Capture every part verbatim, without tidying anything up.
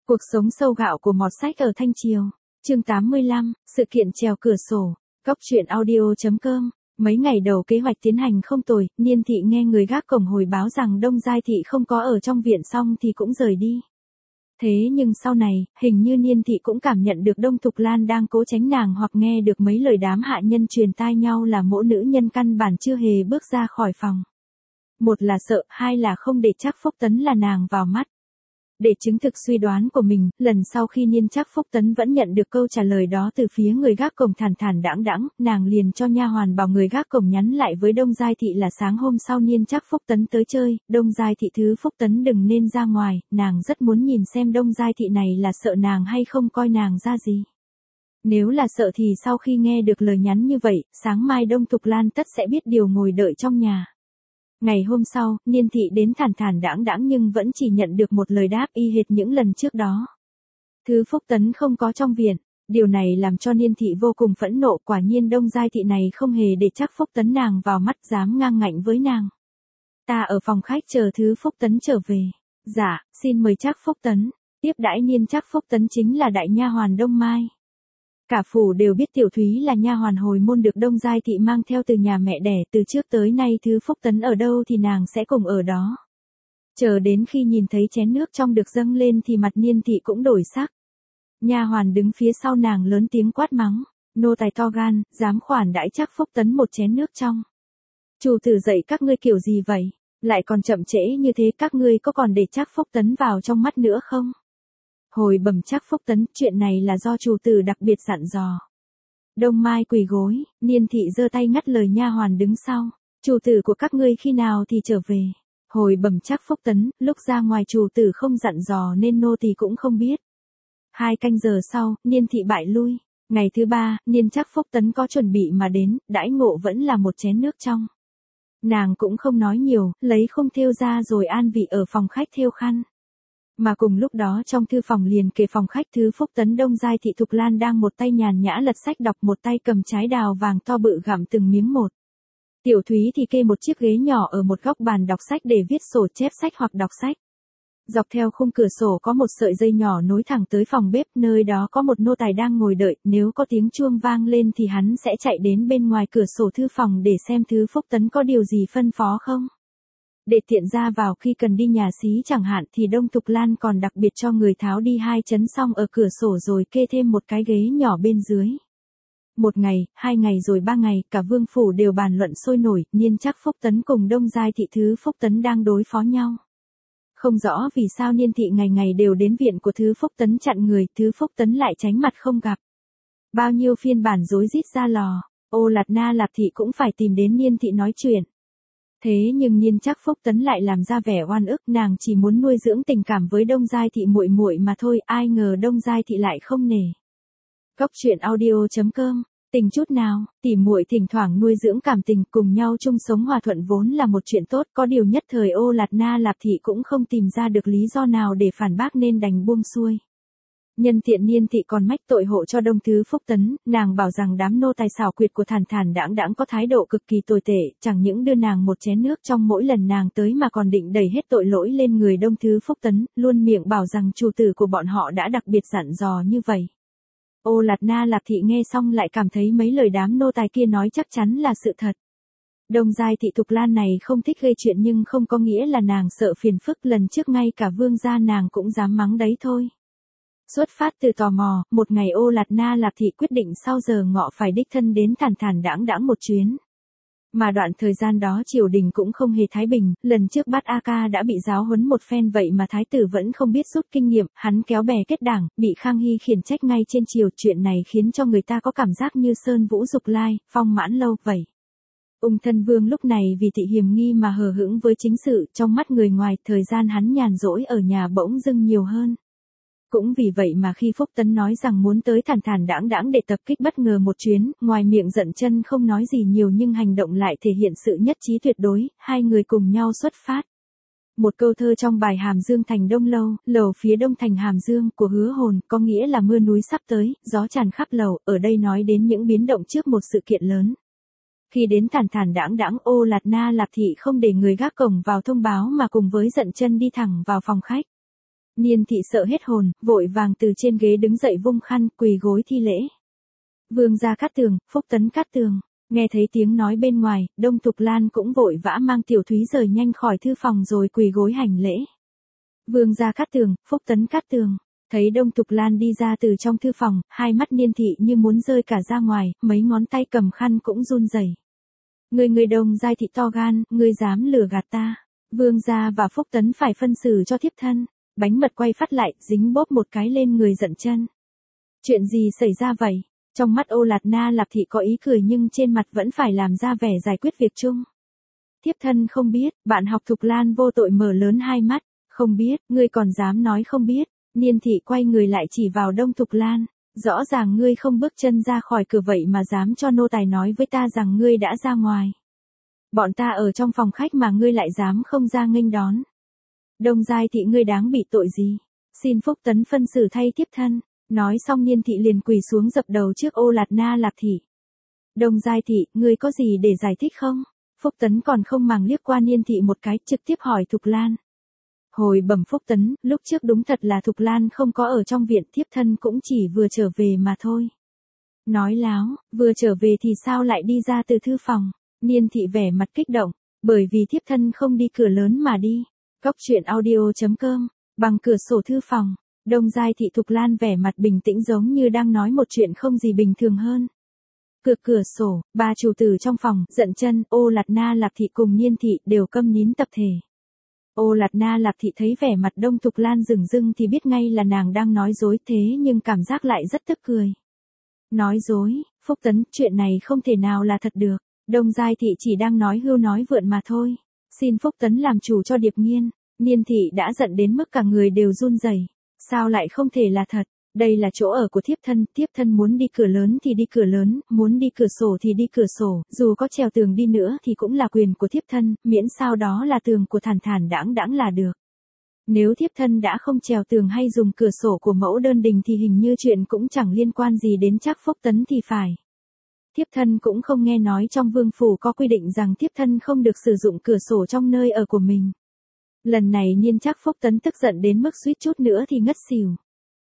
Cuộc sống sâu gạo của mọt sách ở Thanh Triều. Chương tám mươi lăm, sự kiện trèo cửa sổ. Góc truyện audio chấm com. Mấy ngày đầu kế hoạch tiến hành không tồi, Niên Thị nghe người gác cổng hồi báo rằng Đông Giai Thị không có ở trong viện xong thì cũng rời đi. Thế nhưng sau này, hình như Niên Thị cũng cảm nhận được Đông Thục Lan đang cố tránh nàng hoặc nghe được mấy lời đám hạ nhân truyền tai nhau là mỗi nữ nhân căn bản chưa hề bước ra khỏi phòng. Một là sợ, hai là không để Trác Phúc Tấn là nàng vào mắt. Để chứng thực suy đoán của mình, lần sau khi Niên Trác Phúc Tấn vẫn nhận được câu trả lời đó từ phía người gác cổng thản thản đãng đãng, nàng liền cho nha hoàn bảo người gác cổng nhắn lại với Đông Giai Thị là sáng hôm sau Niên Trác Phúc Tấn tới chơi, Đông Giai Thị thứ Phúc Tấn đừng nên ra ngoài, nàng rất muốn nhìn xem Đông Giai Thị này là sợ nàng hay không coi nàng ra gì. Nếu là sợ thì sau khi nghe được lời nhắn như vậy, sáng mai Đông Thục Lan tất sẽ biết điều ngồi đợi trong nhà. Ngày hôm sau, Niên Thị đến thản thản đãng đãng nhưng vẫn chỉ nhận được một lời đáp y hệt những lần trước đó. Thứ Phúc Tấn không có trong viện, điều này làm cho Niên Thị vô cùng phẫn nộ, quả nhiên Đông Giai Thị này không hề để Trác Phúc Tấn nàng vào mắt, dám ngang ngạnh với nàng. Ta ở phòng khách chờ Thứ Phúc Tấn trở về. Dạ, xin mời Trác Phúc Tấn. Tiếp đãi Niên Trác Phúc Tấn chính là đại nha hoàn Đông Mai. Cả phủ đều biết Tiểu Thúy là nha hoàn hồi môn được Đông Giai Thị mang theo từ nhà mẹ đẻ, từ trước tới nay Thứ Phúc Tấn ở đâu thì nàng sẽ cùng ở đó. Chờ đến khi nhìn thấy chén nước trong được dâng lên thì mặt Niên Thị cũng đổi sắc. Nha hoàn đứng phía sau nàng lớn tiếng quát mắng, nô tài to gan, dám khoản đãi Trác Phúc Tấn một chén nước trong. Chủ tử dạy các ngươi kiểu gì vậy, lại còn chậm trễ như thế, các ngươi có còn để Trác Phúc Tấn vào trong mắt nữa không? Hồi bẩm Trác Phúc Tấn, chuyện này là do chủ tử đặc biệt dặn dò. Đông Mai quỳ gối, Niên Thị giơ tay ngắt lời nha hoàn đứng sau. Chủ tử của các ngươi khi nào thì trở về? Hồi bẩm Trác Phúc Tấn, lúc ra ngoài chủ tử không dặn dò nên nô tỳ cũng không biết. Hai canh giờ sau, Niên Thị bại lui. Ngày thứ ba, Niên Trác Phúc Tấn có chuẩn bị mà đến, đãi ngộ vẫn là một chén nước trong. Nàng cũng không nói nhiều, lấy khung thêu ra rồi an vị ở phòng khách thêu khăn. Mà cùng lúc đó trong thư phòng liền kề phòng khách Thứ Phúc Tấn Đông Giai Thị Thục Lan đang một tay nhàn nhã lật sách đọc, một tay cầm trái đào vàng to bự gặm từng miếng một. Tiểu Thúy thì kê một chiếc ghế nhỏ ở một góc bàn đọc sách để viết sổ chép sách hoặc đọc sách. Dọc theo khung cửa sổ có một sợi dây nhỏ nối thẳng tới phòng bếp, nơi đó có một nô tài đang ngồi đợi, nếu có tiếng chuông vang lên thì hắn sẽ chạy đến bên ngoài cửa sổ thư phòng để xem Thứ Phúc Tấn có điều gì phân phó không. Để tiện ra vào khi cần đi nhà xí chẳng hạn thì Đông Thục Lan còn đặc biệt cho người tháo đi hai chấn xong ở cửa sổ rồi kê thêm một cái ghế nhỏ bên dưới. Một ngày, hai ngày rồi ba ngày, cả vương phủ đều bàn luận sôi nổi, Niên Trác Phúc Tấn cùng Đông Giai Thị Thứ Phúc Tấn đang đối phó nhau. Không rõ vì sao Niên Thị ngày ngày đều đến viện của Thứ Phúc Tấn chặn người, Thứ Phúc Tấn lại tránh mặt không gặp. Bao nhiêu phiên bản rối rít ra lò, Ô Lạt Na Lạp Thị cũng phải tìm đến Niên Thị nói chuyện. Thế nhưng Niên Trác Phúc Tấn lại làm ra vẻ oan ức, nàng chỉ muốn nuôi dưỡng tình cảm với Đông Giai Thị muội muội mà thôi, ai ngờ Đông Giai Thị lại không nể. Góc truyện audio chấm com. Tình chút nào, tỉ muội thỉnh thoảng nuôi dưỡng cảm tình, cùng nhau chung sống hòa thuận vốn là một chuyện tốt, có điều nhất thời Ô Lạt Na Lạp Thị cũng không tìm ra được lý do nào để phản bác nên đành buông xuôi. Nhân tiện Niên Thị còn mách tội hộ cho Đông Thứ Phúc Tấn, nàng bảo rằng đám nô tài xảo quyệt của thản thản đãng đãng có thái độ cực kỳ tồi tệ, chẳng những đưa nàng một chén nước trong mỗi lần nàng tới mà còn định đẩy hết tội lỗi lên người Đông Thứ Phúc Tấn, luôn miệng bảo rằng chủ tử của bọn họ đã đặc biệt dặn dò như vậy. Ô Lạt Na Lạp Thị nghe xong lại cảm thấy mấy lời đám nô tài kia nói chắc chắn là sự thật. Đông Giai Thị Thục Lan này không thích gây chuyện nhưng không có nghĩa là nàng sợ phiền phức, lần trước ngay cả vương gia nàng cũng dám mắng đấy thôi. Xuất phát từ tò mò, một ngày Ô Lạt Na Lạp Thị quyết định sau giờ ngọ phải đích thân đến thản thản đãng đãng một chuyến. Mà đoạn thời gian đó triều đình cũng không hề thái bình, lần trước Bát A Ca đã bị giáo huấn một phen vậy mà thái tử vẫn không biết rút kinh nghiệm, hắn kéo bè kết đảng, bị Khang Hy khiển trách ngay trên triều, chuyện này khiến cho người ta có cảm giác như Sơn Vũ Dục Lai, Phong Mãn Lâu vậy. Ung Thân Vương lúc này vì thị hiềm nghi mà hờ hững với chính sự, trong mắt người ngoài, thời gian hắn nhàn rỗi ở nhà bỗng dưng nhiều hơn. Cũng vì vậy mà khi Phúc Tấn nói rằng muốn tới thản thản đãng đãng để tập kích bất ngờ một chuyến, ngoài miệng giận chân không nói gì nhiều nhưng hành động lại thể hiện sự nhất trí tuyệt đối, hai người cùng nhau xuất phát. Một câu thơ trong bài Hàm Dương Thành Đông Lâu, lầu phía đông thành Hàm Dương của Hứa Hồn, có nghĩa là mưa núi sắp tới, gió tràn khắp lầu, ở đây nói đến những biến động trước một sự kiện lớn. Khi đến thản thản đãng đãng, Ô Lạt Na Lạp Thị không để người gác cổng vào thông báo mà cùng với giận chân đi thẳng vào phòng khách. Niên thị sợ hết hồn, vội vàng từ trên ghế đứng dậy vung khăn, quỳ gối thi lễ. Vương gia Cát Tường, Phúc Tấn Cát Tường. Nghe thấy tiếng nói bên ngoài, Đông Thục Lan cũng vội vã mang Tiểu Thúy rời nhanh khỏi thư phòng rồi quỳ gối hành lễ. Vương gia Cát Tường, Phúc Tấn Cát Tường. Thấy Đông Thục Lan đi ra từ trong thư phòng, hai mắt Niên thị như muốn rơi cả ra ngoài, mấy ngón tay cầm khăn cũng run rẩy. Người người Đông giai thị to gan, ngươi dám lừa gạt ta. Vương gia và Phúc Tấn phải phân xử cho thiếp thân. Bánh mật quay phát lại, dính bóp một cái lên người giận chân. Chuyện gì xảy ra vậy? Trong mắt Ô Lạt Na Lạp thị có ý cười nhưng trên mặt vẫn phải làm ra vẻ giải quyết việc chung. Thiếp thân không biết, bạn học Thục Lan vô tội mở lớn hai mắt. Không biết, ngươi còn dám nói không biết. Niên thị quay người lại chỉ vào Đông Thục Lan. Rõ ràng ngươi không bước chân ra khỏi cửa vậy mà dám cho nô tài nói với ta rằng ngươi đã ra ngoài. Bọn ta ở trong phòng khách mà ngươi lại dám không ra nghênh đón. Đông giai thị ngươi đáng bị tội gì? Xin Phúc Tấn phân xử thay thiếp thân. Nói xong Niên thị liền quỳ xuống dập đầu trước Ô Lạt Na Lạp thị. Đông giai thị, ngươi có gì để giải thích không? Phúc Tấn còn không màng liếc qua Niên thị một cái, trực tiếp hỏi Thục Lan. Hồi bẩm Phúc Tấn, lúc trước đúng thật là Thục Lan không có ở trong viện, thiếp thân cũng chỉ vừa trở về mà thôi. Nói láo, vừa trở về thì sao lại đi ra từ thư phòng? Niên thị vẻ mặt kích động, bởi vì thiếp thân không đi cửa lớn mà đi. Góc truyện audio chấm com, bằng cửa sổ thư phòng. Đông giai thị Thục Lan vẻ mặt bình tĩnh giống như đang nói một chuyện không gì bình thường hơn. Cửa cửa sổ, ba chủ tử trong phòng, giận chân, Ô Lạt Na Lạp thị cùng Niên thị đều câm nín tập thể. Ô Lạt Na Lạp thị thấy vẻ mặt Đông Thục Lan rừng rưng thì biết ngay là nàng đang nói dối, thế nhưng cảm giác lại rất tức cười. Nói dối, Phúc Tấn, chuyện này không thể nào là thật được. Đông giai thị chỉ đang nói hưu nói vượn mà thôi. Xin Phúc Tấn làm chủ cho Điệp Nghiên. Niên thị đã giận đến mức cả người đều run rẩy. Sao lại không thể là thật? Đây là chỗ ở của thiếp thân, thiếp thân muốn đi cửa lớn thì đi cửa lớn, muốn đi cửa sổ thì đi cửa sổ, dù có trèo tường đi nữa thì cũng là quyền của thiếp thân, miễn sao đó là tường của thản thản đãng đãng là được. Nếu thiếp thân đã không trèo tường hay dùng cửa sổ của mẫu đơn đình thì hình như chuyện cũng chẳng liên quan gì đến Trác Phúc Tấn thì phải. Thiếp thân cũng không nghe nói trong vương phủ có quy định rằng thiếp thân không được sử dụng cửa sổ trong nơi ở của mình. Lần này Niên Trác Phúc Tấn tức giận đến mức suýt chút nữa thì ngất xỉu.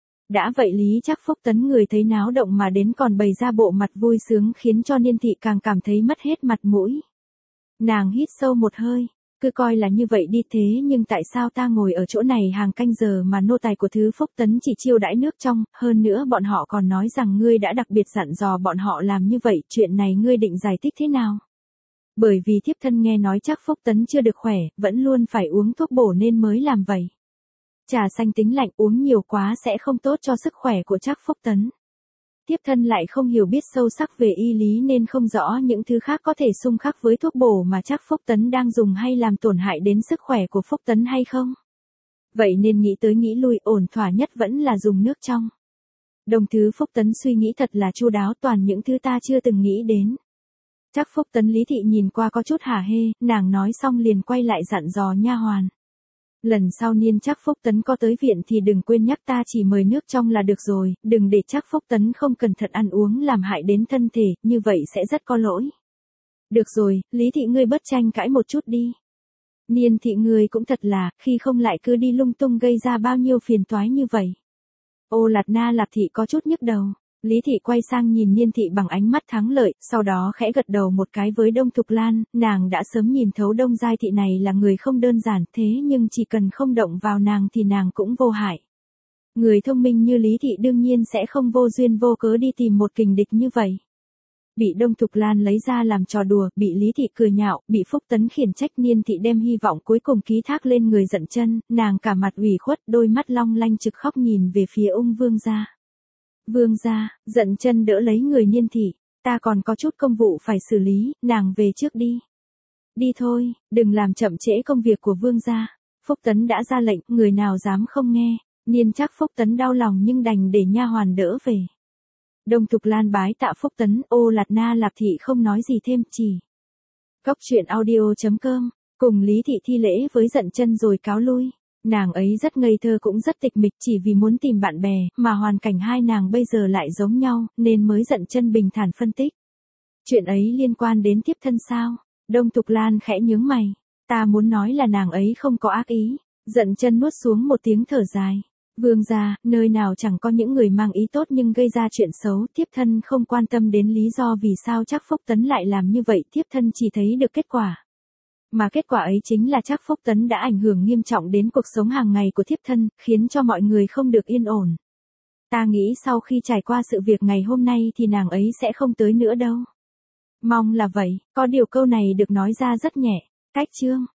Đã vậy Lý Trác Phúc Tấn người thấy náo động mà đến còn bày ra bộ mặt vui sướng khiến cho Niên thị càng cảm thấy mất hết mặt mũi. Nàng hít sâu một hơi, cứ coi là như vậy đi thế nhưng tại sao ta ngồi ở chỗ này hàng canh giờ mà nô tài của thứ Phúc Tấn chỉ chiêu đãi nước trong, hơn nữa bọn họ còn nói rằng ngươi đã đặc biệt dặn dò bọn họ làm như vậy, chuyện này ngươi định giải thích thế nào? Bởi vì thiếp thân nghe nói Trác Phúc Tấn chưa được khỏe, vẫn luôn phải uống thuốc bổ nên mới làm vậy. Trà xanh tính lạnh uống nhiều quá sẽ không tốt cho sức khỏe của Trác Phúc Tấn. Thiếp thân lại không hiểu biết sâu sắc về y lý nên không rõ những thứ khác có thể xung khắc với thuốc bổ mà Trác Phúc Tấn đang dùng hay làm tổn hại đến sức khỏe của Phúc Tấn hay không. Vậy nên nghĩ tới nghĩ lui, ổn thỏa nhất vẫn là dùng nước trong. Đồng thứ Phúc Tấn suy nghĩ thật là chu đáo, toàn những thứ ta chưa từng nghĩ đến. Trác Phúc Tấn Lý thị nhìn qua có chút hả hê, nàng nói xong liền quay lại dặn dò nha hoàn. Lần sau Niên Trác Phúc Tấn có tới viện thì đừng quên nhắc ta chỉ mời nước trong là được rồi, đừng để Trác Phúc Tấn không cẩn thận ăn uống làm hại đến thân thể, như vậy sẽ rất có lỗi. Được rồi, Lý thị ngươi bớt tranh cãi một chút đi. Niên thị ngươi cũng thật là, khi không lại cứ đi lung tung gây ra bao nhiêu phiền toái như vậy. Ô Lạt Na Lạp thị có chút nhức đầu. Lý thị quay sang nhìn Niên thị bằng ánh mắt thắng lợi, sau đó khẽ gật đầu một cái với Đông Thục Lan, nàng đã sớm nhìn thấu Đông giai thị này là người không đơn giản, thế nhưng chỉ cần không động vào nàng thì nàng cũng vô hại. Người thông minh như Lý thị đương nhiên sẽ không vô duyên vô cớ đi tìm một kình địch như vậy. Bị Đông Thục Lan lấy ra làm trò đùa, bị Lý thị cười nhạo, bị Phúc Tấn khiển trách, Niên thị đem hy vọng cuối cùng ký thác lên người giận chân, nàng cả mặt ủy khuất, đôi mắt long lanh trực khóc nhìn về phía Ung vương gia. Vương gia, giận chân đỡ lấy người Niên thị, ta còn có chút công vụ phải xử lý, nàng về trước đi. Đi thôi, đừng làm chậm trễ công việc của vương gia. Phúc Tấn đã ra lệnh, người nào dám không nghe. Niên Trác Phúc Tấn đau lòng nhưng đành để nha hoàn đỡ về. Đông Thục Lan bái tạ Phúc Tấn, Ô Lạt Na Lạp thị không nói gì thêm, chỉ. Góc truyện audio chấm com, cùng Lý thị thi lễ với giận chân rồi cáo lui. Nàng ấy rất ngây thơ cũng rất tịch mịch, chỉ vì muốn tìm bạn bè, mà hoàn cảnh hai nàng bây giờ lại giống nhau, nên mới giận chân bình thản phân tích. Chuyện ấy liên quan đến tiếp thân sao? Đông Thục Lan khẽ nhướng mày. Ta muốn nói là nàng ấy không có ác ý. Giận chân nuốt xuống một tiếng thở dài. Vương gia, nơi nào chẳng có những người mang ý tốt nhưng gây ra chuyện xấu, thiếp thân không quan tâm đến lý do vì sao Trác Phúc Tấn lại làm như vậy, thiếp thân chỉ thấy được kết quả. Mà kết quả ấy chính là Trác Phúc Tấn đã ảnh hưởng nghiêm trọng đến cuộc sống hàng ngày của thiếp thân, khiến cho mọi người không được yên ổn. Ta nghĩ sau khi trải qua sự việc ngày hôm nay thì nàng ấy sẽ không tới nữa đâu. Mong là vậy, có điều câu này được nói ra rất nhẹ. Cách chương